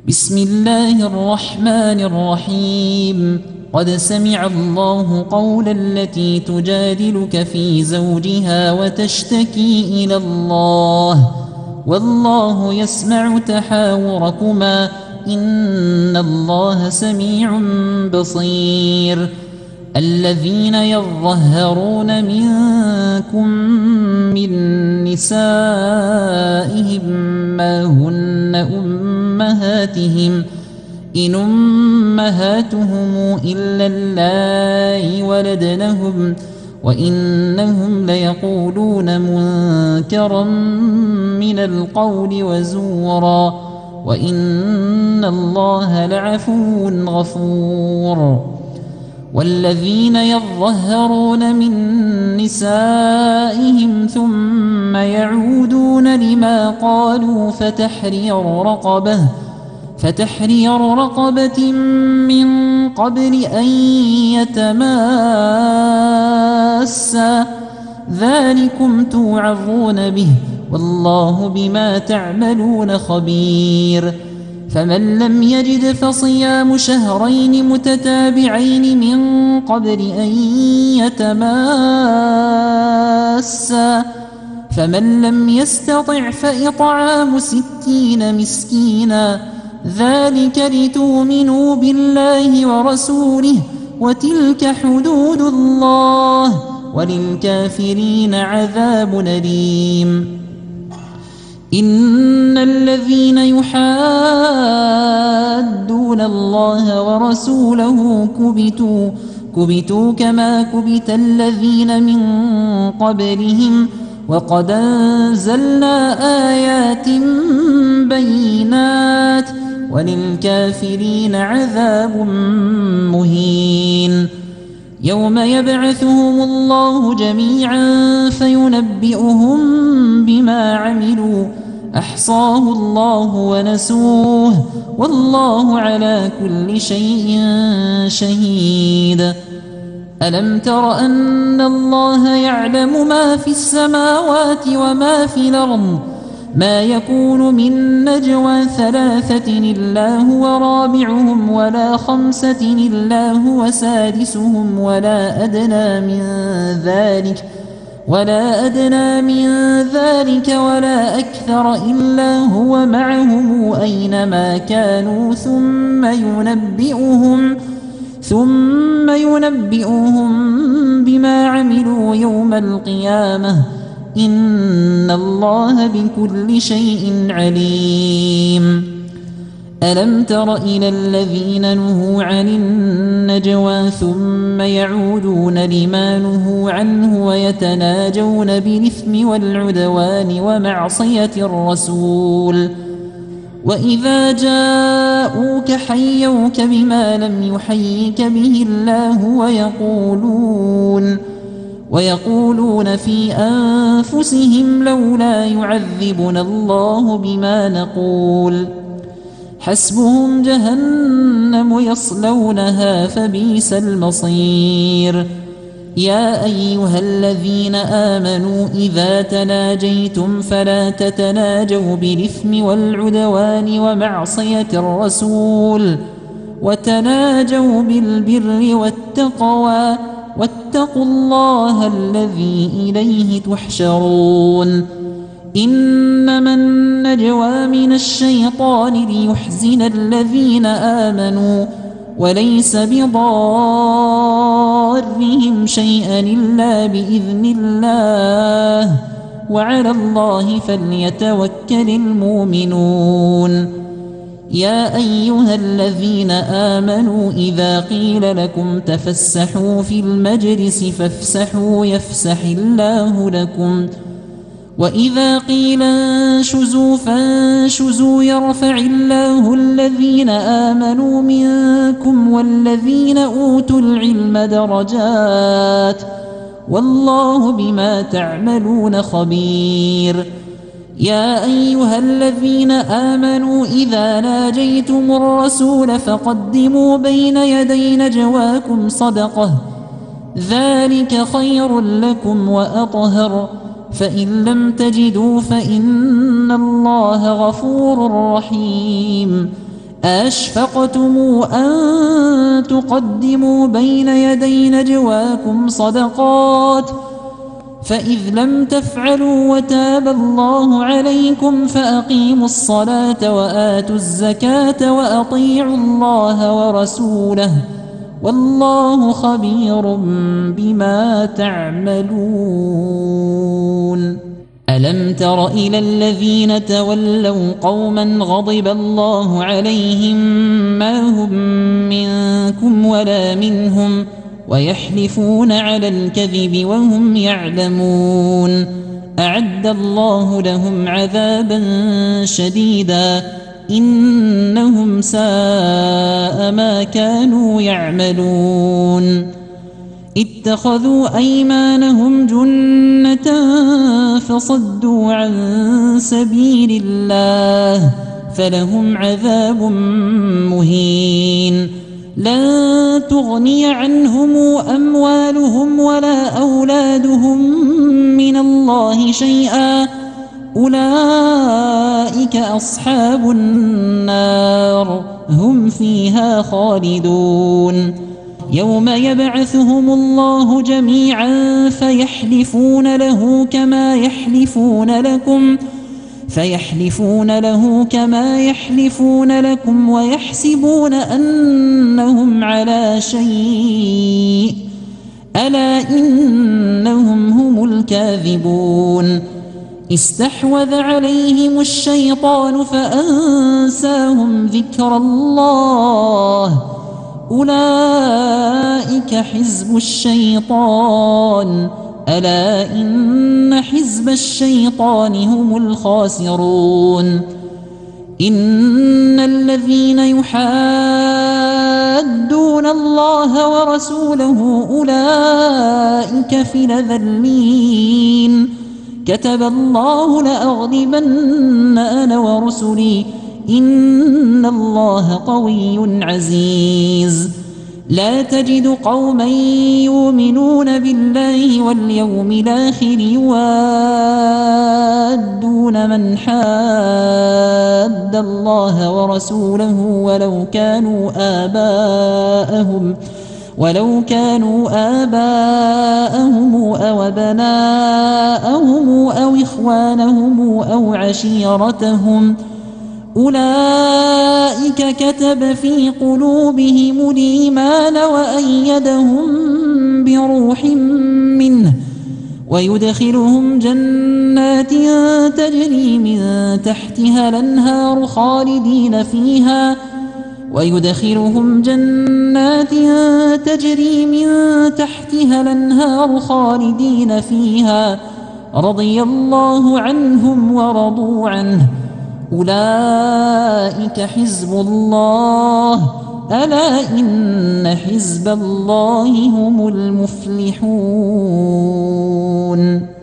بسم الله الرحمن الرحيم. قد سمع الله قول التي تجادلك في زوجها وتشتكي إلى الله والله يسمع تحاوركما إن الله سميع بصير. الذين يظهرون منكم من نسائهم ما هن أمهاتهم إن أمهاتهم إلا اللائي ولدنهم وإنهم ليقولون منكرا من القول وزورا وإن الله لعفو غفور. والذين يظهرون من نسائهم ثم يعودون لما قالوا فتحرير رقبة من قبل أن يتماسا ذلكم توعظون به والله بما تعملون خبير. فمن لم يجد فصيام شهرين متتابعين من قبل أن يتماسا فمن لم يستطع فإطعام 60 مسكينا ذلك لتؤمنوا بالله ورسوله وتلك حدود الله وللكافرين عذاب أليم. إن الذين يحادون الله ورسوله كبتوا كما كبت الذين من قبلهم وقد أنزلنا آيات بينات وللكافرين عذاب مهين. يوم يبعثهم الله جميعا فينبئهم بما عملوا أحصاه الله ونسوه والله على كل شيء شهيد. ألم تر أن الله يعلم ما في السماوات وما في الأرض ما يكون من نجوى 3 إلا هو رابعهم ولا 5 إلا هو سادسهم ولا أدنى من ذلك ولا أكثر إلا هو معهم أينما كانوا ثم ينبئهم بما عملوا يوم القيامة إن الله بكل شيء عليم. ألم تر إلى الذين نهوا عن النجوى ثم يعودون لما نهوا عنه ويتناجون بالإثم والعدوان ومعصية الرسول وإذا جاءوك حيوك بما لم يحيك به الله ويقولون في أنفسهم لولا يعذبنا الله بما نقول حسبهم جهنم يصلونها فبئس المصير. يا أيها الذين آمنوا إذا تناجيتم فلا تتناجوا بالإثم والعدوان ومعصية الرسول وتناجوا بالبر والتقوى واتقوا الله الذي إليه تحشرون. إنما النجوى من الشيطان ليحزن الذين آمنوا وليس بضارهم شيئا إلا بإذن الله وعلى الله فليتوكل المؤمنون. يا أيها الذين آمنوا إذا قيل لكم تفسحوا في المجلس فافسحوا يفسح الله لكم وإذا قيل انشزوا فانشزوا يرفع الله الذين آمنوا منكم والذين أوتوا العلم درجات والله بما تعملون خبير. يا أيها الذين آمنوا إذا ناجيتم الرسول فقدموا بين يدي نجواكم صدقة ذلك خير لكم وأطهر فإن لم تجدوا فإن الله غفور رحيم. أَأَشْفَقْتُمْ أَن تُقَدِّمُوا بَيْنَ يَدَيْ نَجْوَاكُمْ صَدَقَاتٍ فَإِذْ لَمْ تَفْعَلُوا وَتَابَ اللَّهُ عَلَيْكُمْ فَأَقِيمُوا الصَّلَاةَ وَآتُوا الزَّكَاةَ وَأَطِيعُوا اللَّهَ وَرَسُولَهُ وَاللَّهُ خَبِيرٌ بِمَا تَعْمَلُونَ أَلَمْ تَرَ إِلَى الَّذِينَ تَوَلَّوْا قَوْمًا غَضِبَ اللَّهُ عَلَيْهِمْ مَا هُمْ مِنكُمْ وَلَا مِنْهُمْ وَيَحْلِفُونَ عَلَى الْكَذِبِ وَهُمْ يَعْلَمُونَ أَعَدَّ اللَّهُ لَهُمْ عَذَابًا شَدِيدًا إِنَّهُمْ سَاءَ مَا كَانُوا يَعْمَلُونَ اتَّخَذُوا أَيْمَانَهُمْ جُنَّةً فَصَدُّوا عَن سَبِيلِ اللَّهِ فَلَهُمْ عَذَابٌ مُهِينٌ لَن تُغْنِيَ عَنْهُمْ أَمْوَالُهُمْ وَلَا أَوْلَادُهُم مِّنَ اللَّهِ شَيْئًا أُولَئِكَ أَصْحَابُ النَّارِ هُمْ فِيهَا خَالِدُونَ يَوْمَ يَبْعَثُهُمُ اللَّهُ جَمِيعًا فَيَحْلِفُونَ له كما يحلفون لكم ويحسبون أنهم على شيء ألا إنهم هم الكاذبون استحوذ عليهم الشيطان فأنساهم ذكر الله أولئك حزب الشيطان ألا إن حزب الشيطان هم الخاسرون إن الذين يحادون الله ورسوله أولئك في الأذلين كتب الله لأغلبن أنا ورسلي إن الله قوي عزيز لا تجد قوما يؤمنون بالله واليوم الآخر يوادون من حاد الله ورسوله ولو كانوا آباءهم أو أبناءهم أو إخوانهم أو عشيرتهم أولئك كتب في قلوبهم الإيمان وأيدهم بروح منه ويدخلهم جنات تجري من تحتها الأنهار خالدين فيها رضي الله عنهم ورضوا عنه أولئك حزب الله ألا إن حزب الله هم المفلحون